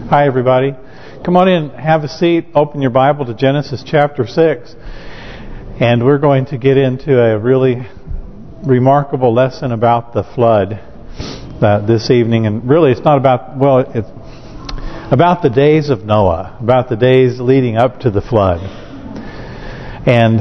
Hi, everybody. Come on in, have a seat, open your Bible to Genesis chapter 6. And we're going to get into a really remarkable lesson about the flood this evening. And really it's not about, it's about the days of Noah, about the days leading up to the flood. And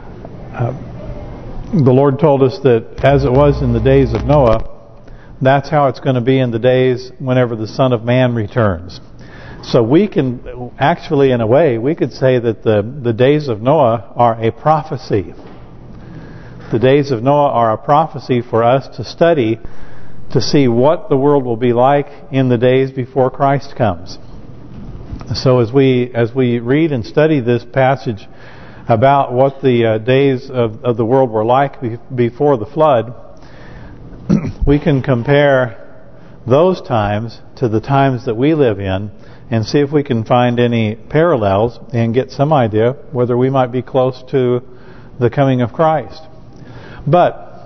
the Lord told us that as it was in the days of Noah, that's how it's going to be in the days whenever the Son of Man returns. So we can actually, in a way, we could say that the days of Noah are a prophecy. The days of Noah are a prophecy for us to study to see what the world will be like in the days before Christ comes. So as we read and study this passage about what the days of the world were like before the flood, we can compare those times to the times that we live in and see if we can find any parallels and get some idea whether we might be close to the coming of Christ. But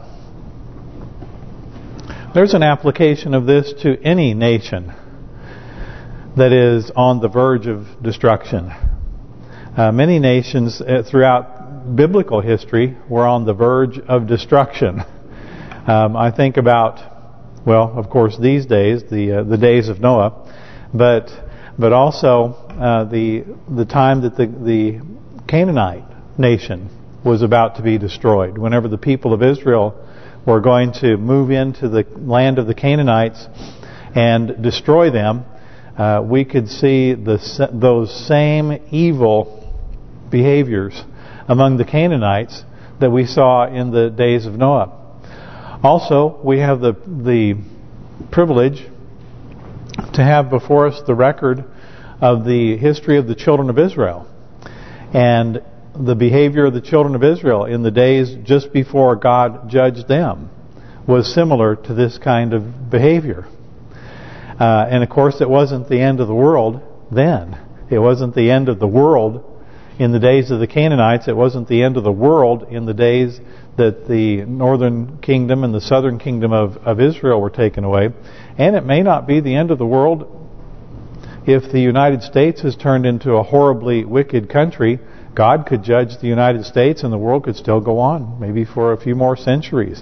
there's an application of this to any nation that is on the verge of destruction. Many nations throughout biblical history were on the verge of destruction. I think about, well, of course, these days, the days of Noah, but also the time that the Canaanite nation was about to be destroyed. Whenever the people of Israel were going to move into the land of the Canaanites and destroy them, we could see those same evil behaviors among the Canaanites that we saw in the days of Noah. Also, we have the privilege to have before us the record of the history of the children of Israel and the behavior of the children of Israel in the days just before God judged them was similar to this kind of behavior. And of course it wasn't the end of the world then. It wasn't the end of the world in the days of the Canaanites. It wasn't the end of the world in the days that the northern kingdom and the southern kingdom of Israel were taken away. And it may not be the end of the world if the United States has turned into a horribly wicked country. God could judge the United States and the world could still go on, maybe for a few more centuries.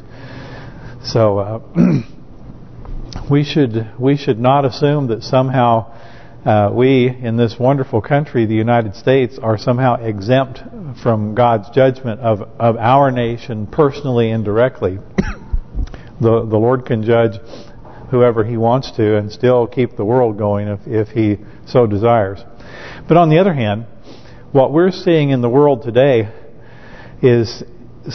So we should not assume that somehow we in this wonderful country, the United States, are somehow exempt from God's judgment of our nation personally and directly. The Lord can judge whoever He wants to and still keep the world going if He so desires. But on the other hand, what we're seeing in the world today is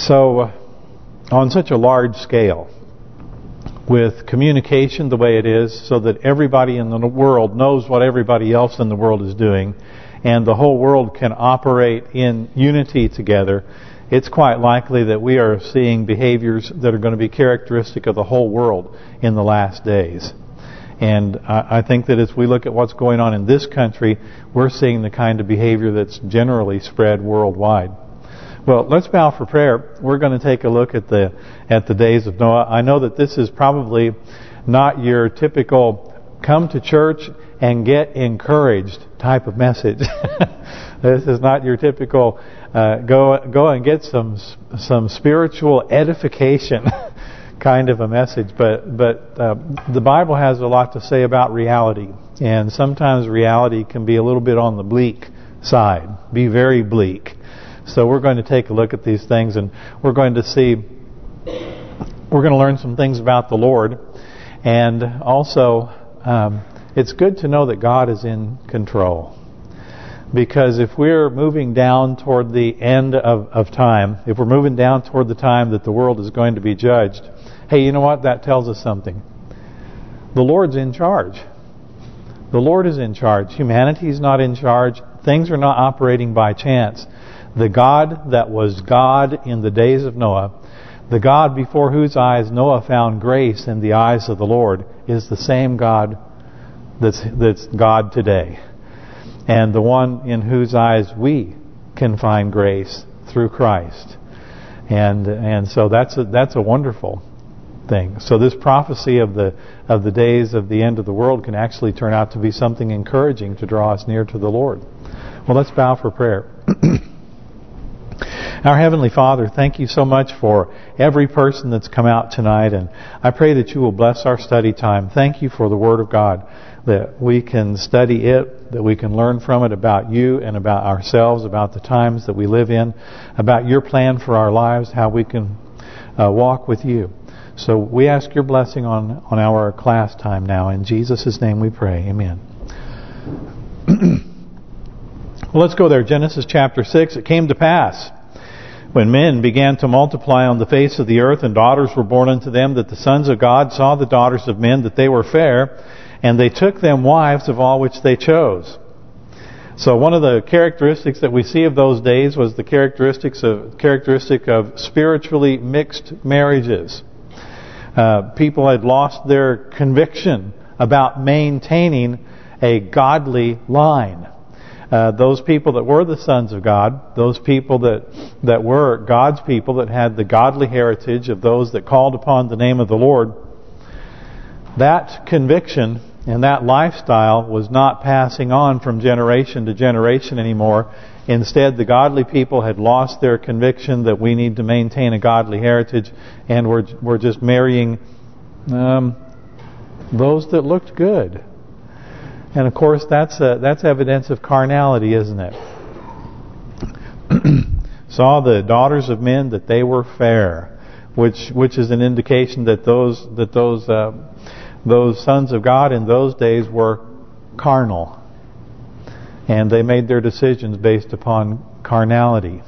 on such a large scale, with communication the way it is, so that everybody in the world knows what everybody else in the world is doing, and the whole world can operate in unity together. It's quite likely that we are seeing behaviors that are going to be characteristic of the whole world in the last days. And I think that as we look at what's going on in this country, we're seeing the kind of behavior that's generally spread worldwide. Well, let's bow for prayer. We're going to take a look at the days of Noah. I know that this is probably not your typical come to church and get encouraged type of message. This is not your typical go and get some spiritual edification kind of a message. But the Bible has a lot to say about reality, and sometimes reality can be a little bit on the bleak side, be very bleak. So we're going to take a look at these things, and we're going to learn some things about the Lord. And also, it's good to know that God is in control. Because if we're moving down toward the end of time, if we're moving down toward the time that the world is going to be judged, hey, you know what? That tells us something. The Lord's in charge. The Lord is in charge. Humanity's not in charge. Things are not operating by chance. The God that was God in the days of Noah, the God before whose eyes Noah found grace in the eyes of the Lord, is the same God that's God today. And the one in whose eyes we can find grace through Christ. And so that's a wonderful thing. So this prophecy of the days of the end of the world can actually turn out to be something encouraging to draw us near to the Lord. Well, let's bow for prayer. Our Heavenly Father, thank you so much for every person that's come out tonight, and I pray that you will bless our study time. Thank you for the Word of God, that we can study it, that we can learn from it about you and about ourselves, about the times that we live in, about your plan for our lives, how we can walk with you. So we ask your blessing on our class time now. In Jesus' name we pray. Amen. Well, let's go there. Genesis chapter 6. It came to pass, when men began to multiply on the face of the earth, and daughters were born unto them, that the sons of God saw the daughters of men, that they were fair, and they took them wives of all which they chose. So one of the characteristics that we see of those days was the characteristic of spiritually mixed marriages. People had lost their conviction about maintaining a godly line. Those people that were the sons of God, those people that were God's people, that had the godly heritage of those that called upon the name of the Lord, that conviction and that lifestyle was not passing on from generation to generation anymore. Instead, the godly people had lost their conviction that we need to maintain a godly heritage, and we're just marrying those that looked good. And of course, that's evidence of carnality, isn't it? Saw the daughters of men that they were fair, which is an indication that those sons of God in those days were carnal, and they made their decisions based upon carnality.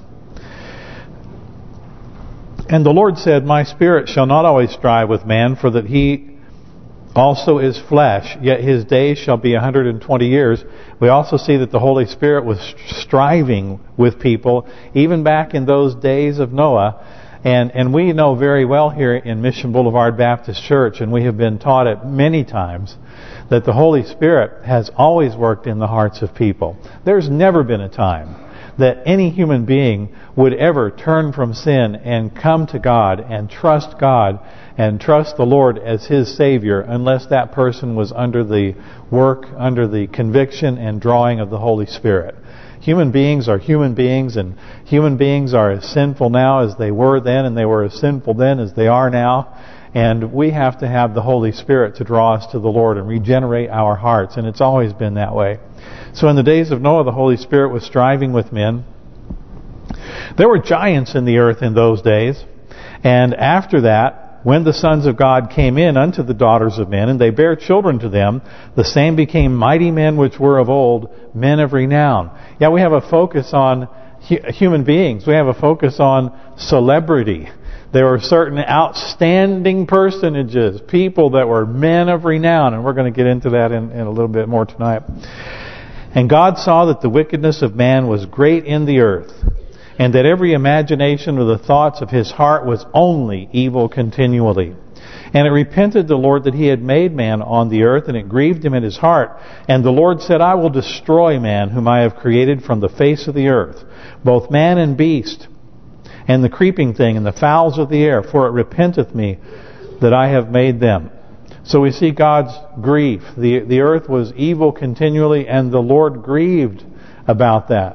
And the Lord said, "My spirit shall not always strive with man, for that he also is flesh, yet his days shall be 120 years. We also see that the Holy Spirit was striving with people, even back in those days of Noah. And we know very well here in Mission Boulevard Baptist Church, and we have been taught it many times, that the Holy Spirit has always worked in the hearts of people. There's never been a time that any human being would ever turn from sin and come to God and trust the Lord as his Savior, unless that person was under the work, under the conviction and drawing of the Holy Spirit. Human beings are human beings, and human beings are as sinful now as they were then, and they were as sinful then as they are now. And we have to have the Holy Spirit to draw us to the Lord and regenerate our hearts, and it's always been that way. So in the days of Noah, the Holy Spirit was striving with men. There were giants in the earth in those days, and after that, when the sons of God came in unto the daughters of men, and they bare children to them, the same became mighty men which were of old, men of renown. Yeah, we have a focus on human beings. We have a focus on celebrity. There were certain outstanding personages, people that were men of renown, and we're going to get into that in a little bit more tonight. And God saw that the wickedness of man was great in the earth, and that every imagination of the thoughts of his heart was only evil continually. And it repented the Lord that he had made man on the earth, and it grieved him in his heart. And the Lord said, I will destroy man whom I have created from the face of the earth, both man and beast, and the creeping thing, and the fowls of the air, for it repenteth me that I have made them. So we see God's grief. The earth was evil continually, and the Lord grieved about that.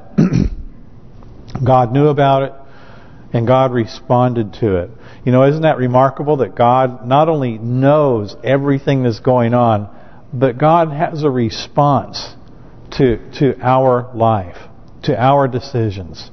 God knew about it, and God responded to it. You know, isn't that remarkable that God not only knows everything that's going on, but God has a response to our life, to our decisions.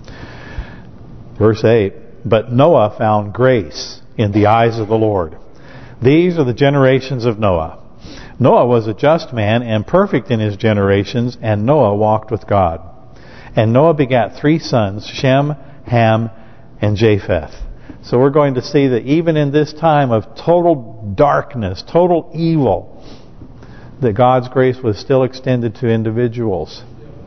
Verse 8, but Noah found grace in the eyes of the Lord. These are the generations of Noah. Noah was a just man and perfect in his generations, and Noah walked with God. And Noah begat 3 sons, Shem, Ham, and Japheth. So we're going to see that even in this time of total darkness, total evil, that God's grace was still extended to individuals.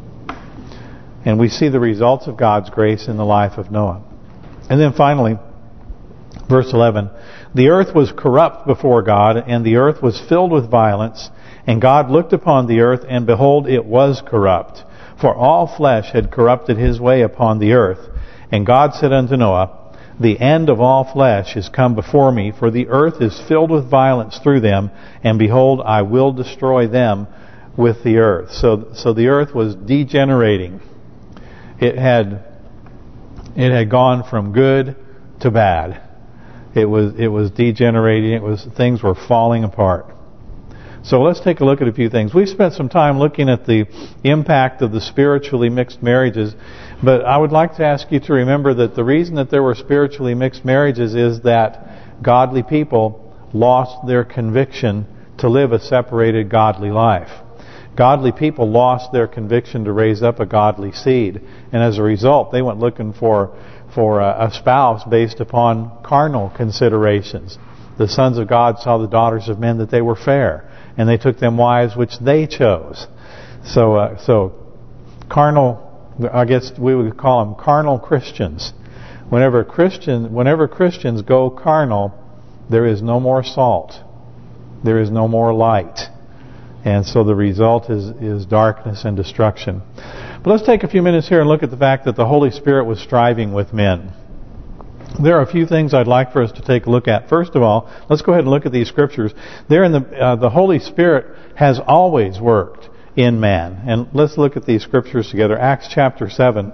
And we see the results of God's grace in the life of Noah. And then finally, verse 11, the earth was corrupt before God, and the earth was filled with violence. And God looked upon the earth, and behold, it was corrupt. For all flesh had corrupted his way upon the earth. And God said unto Noah, the end of all flesh is come before me, for the earth is filled with violence through them, and behold, I will destroy them with the earth. So the earth was degenerating. It had gone from good to bad. It was degenerating. Things were falling apart. So let's take a look at a few things. We've spent some time looking at the impact of the spiritually mixed marriages, but I would like to ask you to remember that the reason that there were spiritually mixed marriages is that godly people lost their conviction to live a separated godly life. Godly people lost their conviction to raise up a godly seed, and as a result, they went looking for a spouse based upon carnal considerations. The sons of God saw the daughters of men that they were fair, and they took them wives which they chose. So carnal, I guess we would call them carnal Christians. Whenever Christians go carnal, there is no more salt. There is no more light. And so the result is darkness and destruction. But let's take a few minutes here and look at the fact that the Holy Spirit was striving with men. There are a few things I'd like for us to take a look at. First of all, let's go ahead and look at these scriptures. There in the Holy Spirit has always worked in man. And let's look at these scriptures together. Acts chapter 7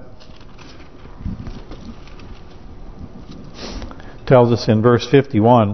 tells us in verse 51.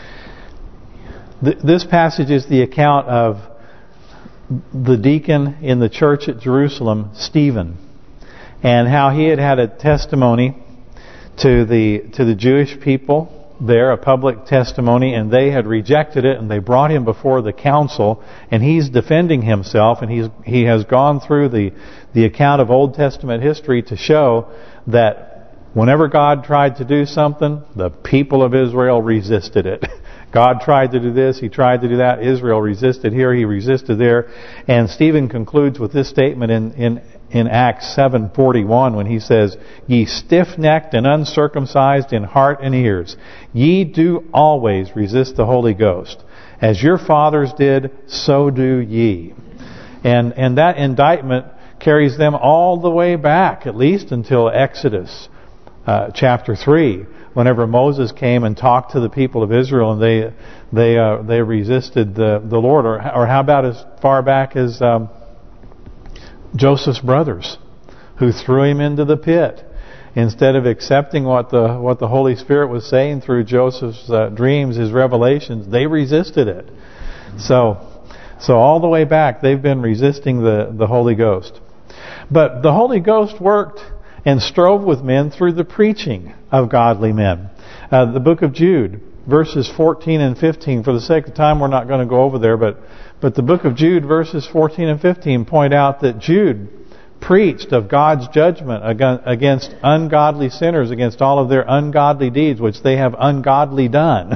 This passage is the account of the deacon in the church at Jerusalem, Stephen, and how he had a testimony to the Jewish people there, a public testimony, and they had rejected it, and they brought him before the council, and he's defending himself, and he has gone through the account of Old Testament history to show that whenever God tried to do something, the people of Israel resisted it. God tried to do this, he tried to do that, Israel resisted here, he resisted there. And Stephen concludes with this statement in Acts 7:41 when he says, "Ye stiff-necked and uncircumcised in heart and ears, ye do always resist the Holy Ghost. As your fathers did, so do ye." And that indictment carries them all the way back, at least until Exodus chapter 3. Whenever Moses came and talked to the people of Israel, and they resisted the Lord, or how about as far back as Joseph's brothers, who threw him into the pit instead of accepting what the Holy Spirit was saying through Joseph's dreams, his revelations. They resisted it. So all the way back, they've been resisting the Holy Ghost. But the Holy Ghost worked and strove with men through the preaching of godly men. The book of Jude, verses 14 and 15, for the sake of time we're not going to go over there, but the book of Jude, verses 14 and 15 point out that Jude preached of God's judgment against ungodly sinners, against all of their ungodly deeds, which they have ungodly done.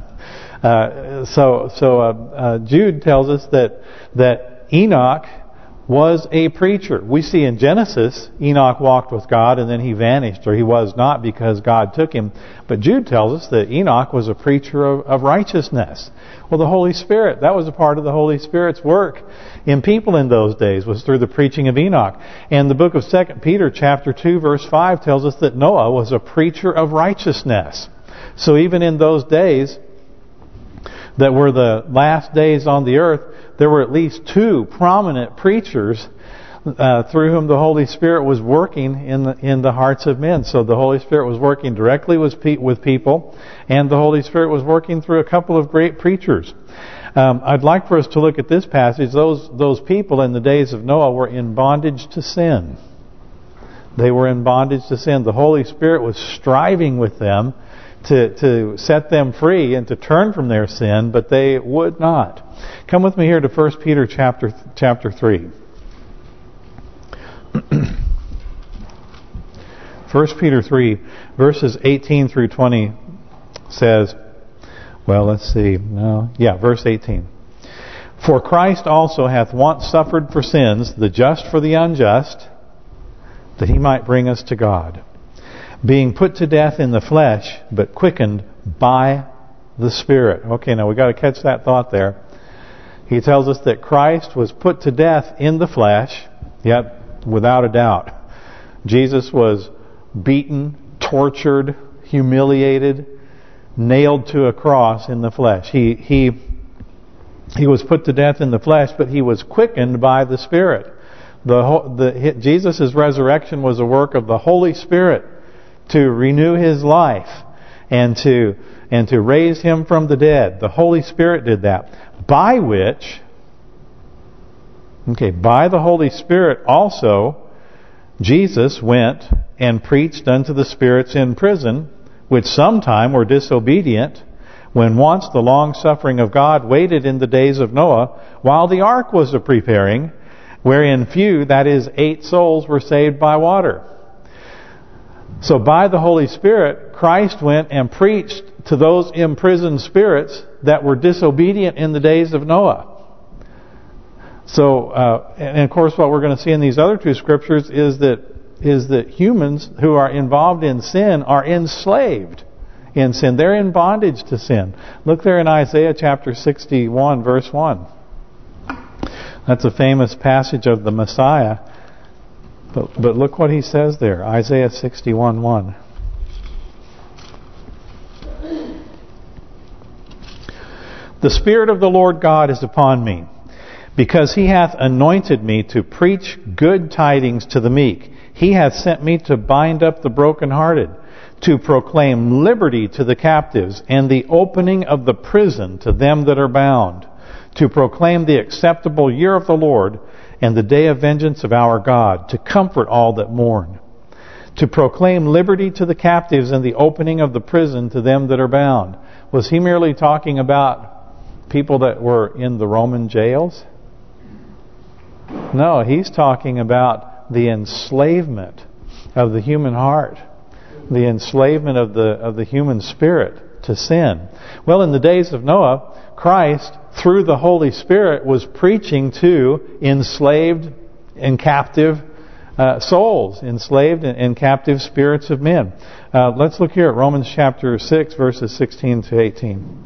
Jude tells us that Enoch was a preacher. We see in Genesis, Enoch walked with God and then he vanished, or he was not because God took him. But Jude tells us that Enoch was a preacher of righteousness. Well, the Holy Spirit, that was a part of the Holy Spirit's work in people in those days, was through the preaching of Enoch. And the book of 2 Peter chapter 2 verse 5 tells us that Noah was a preacher of righteousness. So even in those days that were the last days on the earth, there were at least two prominent preachers through whom the Holy Spirit was working in the hearts of men. So the Holy Spirit was working directly with people, and the Holy Spirit was working through a couple of great preachers. I'd like for us to look at this passage. Those people in the days of Noah were in bondage to sin. They were in bondage to sin. The Holy Spirit was striving with them to set them free and to turn from their sin, but they would not. Come with me here to 1 Peter chapter 3. 1 Peter 3, verses 18 through 20 says, well, let's see. Verse 18. For Christ also hath once suffered for sins, the just for the unjust, that he might bring us to God, being put to death in the flesh, but quickened by the Spirit. Okay, now we got to catch that thought there. He tells us that Christ was put to death in the flesh, yet without a doubt. Jesus was beaten, tortured. humiliated, nailed to a cross in the flesh. He was put to death in the flesh, but he was quickened by the Spirit. Jesus' resurrection was a work of the Holy Spirit to renew his life and to raise him from the dead. The Holy Spirit did that. By which, by the Holy Spirit also, Jesus went and preached unto the spirits in prison, which sometime were disobedient, when once the long-suffering of God waited in the days of Noah, while the ark was a-preparing, wherein few, that is 8 souls, were saved by water. So by the Holy Spirit, Christ went and preached to those imprisoned spirits that were disobedient in the days of Noah. So, and of course what we're going to see in these other 2 scriptures is that humans who are involved in sin are enslaved in sin. They're in bondage to sin. Look there in Isaiah chapter 61, verse 1. That's a famous passage of the Messiah. But look what he says there, Isaiah 61:1. The Spirit of the Lord God is upon me, because he hath anointed me to preach good tidings to the meek. He hath sent me to bind up the brokenhearted, to proclaim liberty to the captives, and the opening of the prison to them that are bound, to proclaim the acceptable year of the Lord, and the day of vengeance of our God, to comfort all that mourn, to proclaim liberty to the captives and the opening of the prison to them that are bound. Was he merely talking about people that were in the Roman jails? No, he's talking about the enslavement of the human heart, the enslavement of the human spirit to sin. Well, in the days of Noah, Christ, through the Holy Spirit, was preaching to enslaved and captive souls, enslaved and captive spirits of men. Let's look here at Romans chapter 6, verses 16 to 18.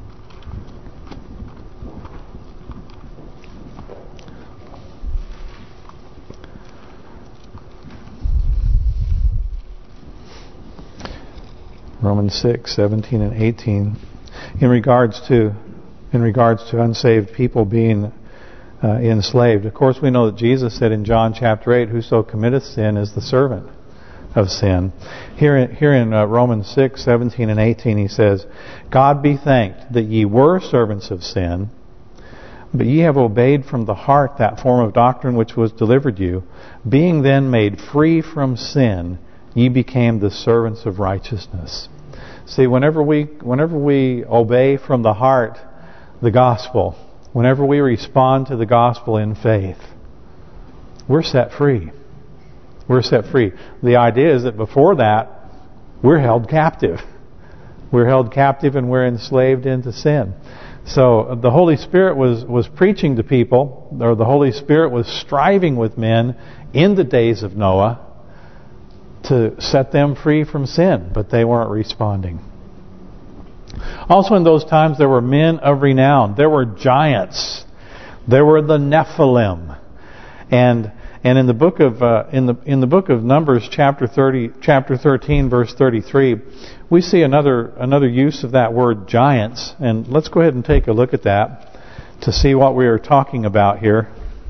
Romans 6, 17 and 18. In regards to unsaved people being enslaved. Of course, we know that Jesus said in John chapter 8, "Whoso committeth sin is the servant of sin." Here in Romans 6, 17 and 18, he says, "God be thanked that ye were servants of sin, but ye have obeyed from the heart that form of doctrine which was delivered you. Being then made free from sin, ye became the servants of righteousness." See, whenever we obey from the heart the gospel, whenever we respond to the gospel in faith, we're set free. We're set free. The idea is that before that, we're held captive. We're held captive and we're enslaved into sin. So the Holy Spirit was preaching to people, or the Holy Spirit was striving with men in the days of Noah to set them free from sin, but they weren't responding. Also in those times there were men of renown. There were giants. There were the Nephilim. And in the book of in the book of Numbers chapter 13 verse 33, we see another use of that word giants, and let's go ahead and take a look at that to see what we are talking about here.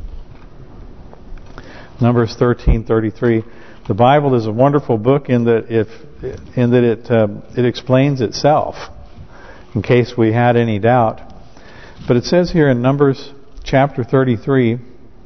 Numbers 13:33. The Bible is a wonderful book in that it explains itself, in case we had any doubt. But it says here in Numbers chapter 33,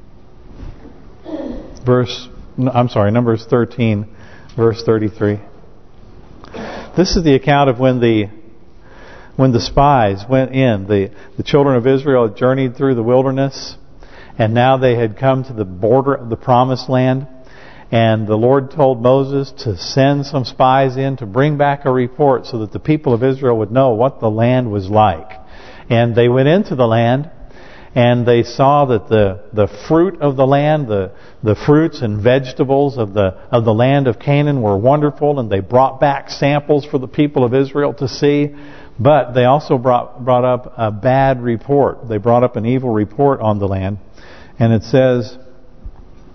Numbers 13, verse 33. This is the account of when the spies went in. The children of Israel had journeyed through the wilderness, and now they had come to the border of the Promised Land. And the Lord told Moses to send some spies in to bring back a report so that the people of Israel would know what the land was like. And they went into the land, and they saw that the fruit of the land, the fruits and vegetables of the land of Canaan were wonderful, and they brought back samples for the people of Israel to see. But they also brought up a bad report. They brought up an evil report on the land. And it says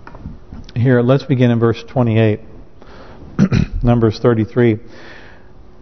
here, let's begin in verse 28, Numbers 33.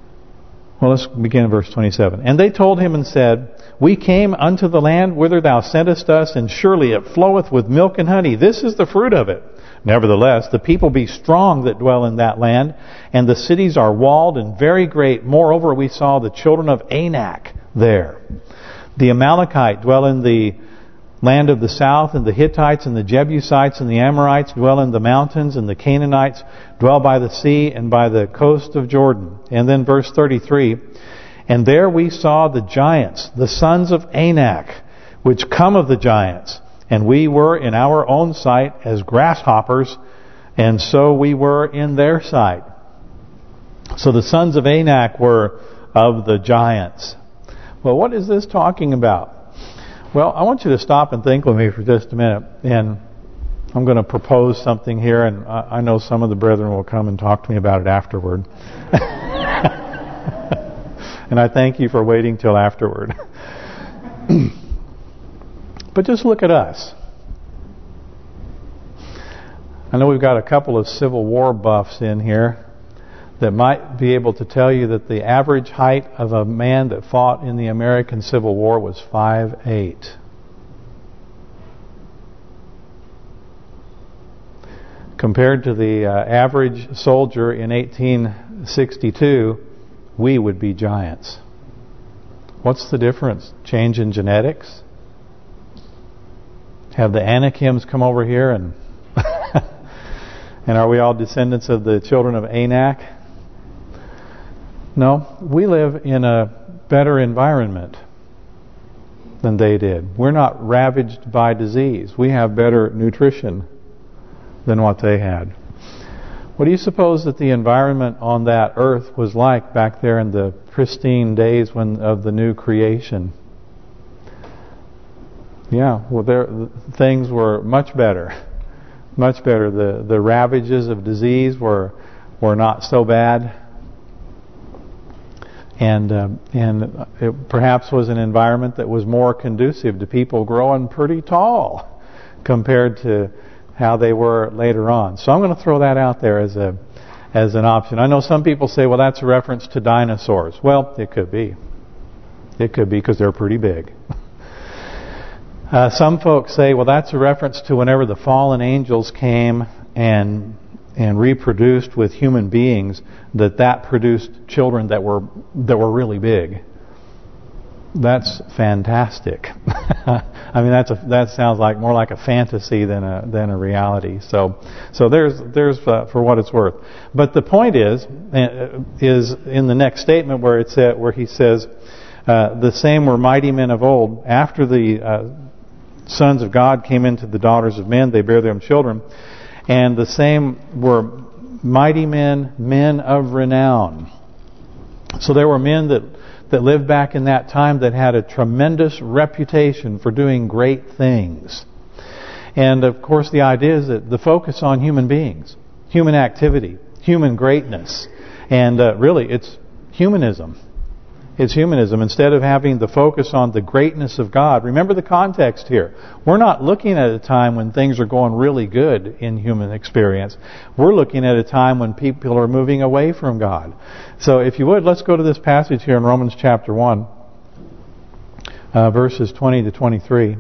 Well, let's begin in verse 27. And they told him and said, We came unto the land whither thou sentest us, and surely it floweth with milk and honey. This is the fruit of it. Nevertheless, the people be strong that dwell in that land, and the cities are walled and very great. Moreover, we saw the children of Anak there. The Amalekite dwell in the land of the south, and the Hittites and the Jebusites and the Amorites dwell in the mountains, and the Canaanites dwell by the sea and by the coast of Jordan. And then verse 33, And there we saw the giants, the sons of Anak, which come of the giants. And we were in our own sight as grasshoppers, and so we were in their sight. So the sons of Anak were of the giants. Well, what is this talking about? Well, I want you to stop and think with me for just a minute. And I'm going to propose something here, and I know some of the brethren will come and talk to me about it afterward. And I thank you for waiting till afterward. But just look at us. I know we've got a couple of Civil War buffs in here that might be able to tell you that the average height of a man that fought in the American Civil War was 5'8". Compared to the average soldier in 1862, we would be giants. What's the difference? Change in genetics? Have the Anakims come over here and and are we all descendants of the children of Anak? No, we live in a better environment than they did. We're not ravaged by disease. We have better nutrition than what they had. What do you suppose that the environment on that earth was like back there in the pristine days of the new creation? Yeah, well, things were much better. Much better. The ravages of disease were not so bad. And it perhaps was an environment that was more conducive to people growing pretty tall compared to how they were later on. So I'm going to throw that out there as an option. I know some people say, well, that's a reference to dinosaurs. Well, it could be. It could be because they're pretty big. Some folks say, well, that's a reference to whenever the fallen angels came and reproduced with human beings, that produced children that were really big. That's fantastic. I mean, that sounds like more like a fantasy than a reality. So there's for what it's worth. But the point is in the next statement where he says, the same were mighty men of old. After the sons of God came into the daughters of men, they bare them children, and the same were mighty men of renown. So there were men that lived back in that time that had a tremendous reputation for doing great things. And of course the idea is that the focus on human beings, human activity, human greatness, and really it's humanism. It's humanism. Instead of having the focus on the greatness of God, remember the context here. We're not looking at a time when things are going really good in human experience. We're looking at a time when people are moving away from God. So if you would, let's go to this passage here in Romans chapter 1, verses 20 to 23.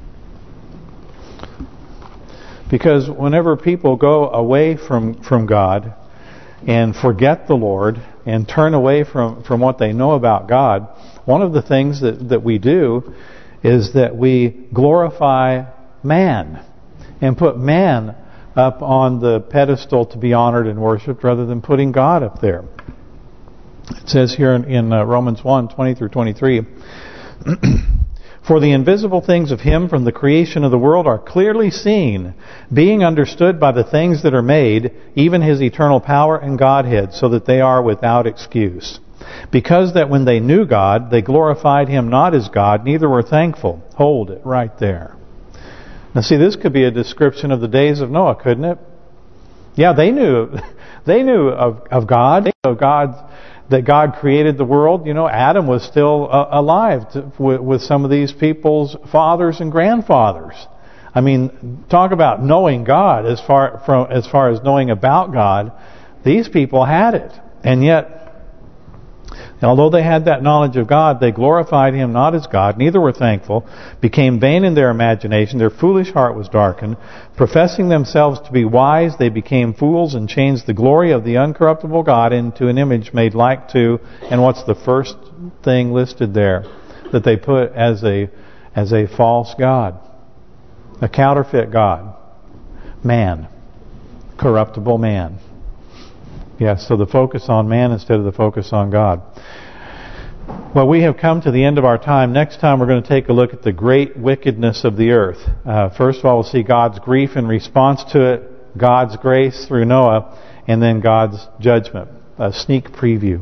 Because whenever people go away from God and forget the Lord and turn away from what they know about God, one of the things that we do is that we glorify man and put man up on the pedestal to be honored and worshipped rather than putting God up there. It says here in Romans 1, 20 through 23, For the invisible things of Him from the creation of the world are clearly seen, being understood by the things that are made, even His eternal power and Godhead, so that they are without excuse. Because that when they knew God, they glorified Him not as God, neither were thankful. Hold it right there. Now see, this could be a description of the days of Noah, couldn't it? Yeah, they knew of God. They knew of God, that God created the world. You know, Adam was still alive with some of these people's fathers and grandfathers. I mean, talk about knowing God as far as knowing about God. These people had it, and yet Although they had that knowledge of God, they glorified Him not as God, neither were thankful, became vain in their imagination, their foolish heart was darkened. Professing themselves to be wise, they became fools and changed the glory of the uncorruptible God into an image made like to, and what's the first thing listed there that they put as a false God? A counterfeit God. Man. Corruptible man. Yes, so the focus on man instead of the focus on God. Well, we have come to the end of our time. Next time we're going to take a look at the great wickedness of the earth. First of all, we'll see God's grief in response to it, God's grace through Noah, and then God's judgment. A sneak preview.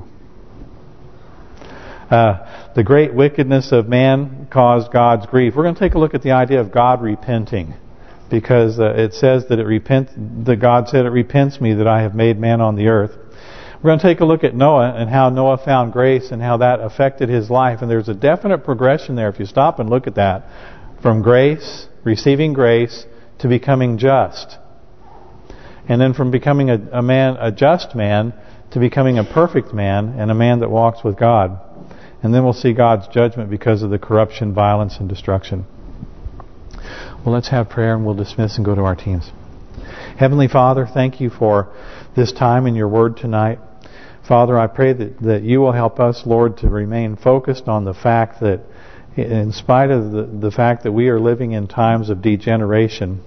The great wickedness of man caused God's grief. We're going to take a look at the idea of God repenting. Because it says that God said, "It repents me that I have made man on the earth." We're going to take a look at Noah and how Noah found grace and how that affected his life. And there's a definite progression there if you stop and look at that. From grace, receiving grace, to becoming just. And then from becoming a just man, to becoming a perfect man and a man that walks with God. And then we'll see God's judgment because of the corruption, violence, and destruction. Well, let's have prayer and we'll dismiss and go to our teams. Heavenly Father, thank you for this time in your word tonight. Father, I pray that you will help us, Lord, to remain focused on the fact that in spite of the fact that we are living in times of degeneration,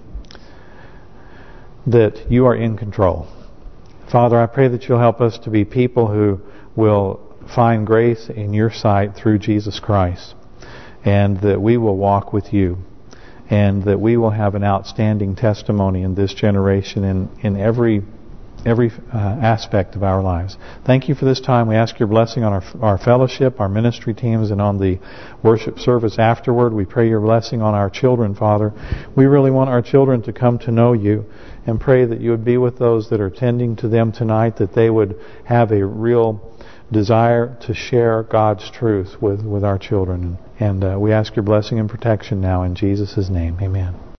that you are in control. Father, I pray that you'll help us to be people who will find grace in your sight through Jesus Christ, and that we will walk with you. And that we will have an outstanding testimony in this generation in every aspect of our lives. Thank you for this time. We ask your blessing on our fellowship, our ministry teams, and on the worship service afterward. We pray your blessing on our children, Father. We really want our children to come to know you, and pray that you would be with those that are tending to them tonight, that they would have a real desire to share God's truth with our children. And we ask your blessing and protection now in Jesus' name. Amen.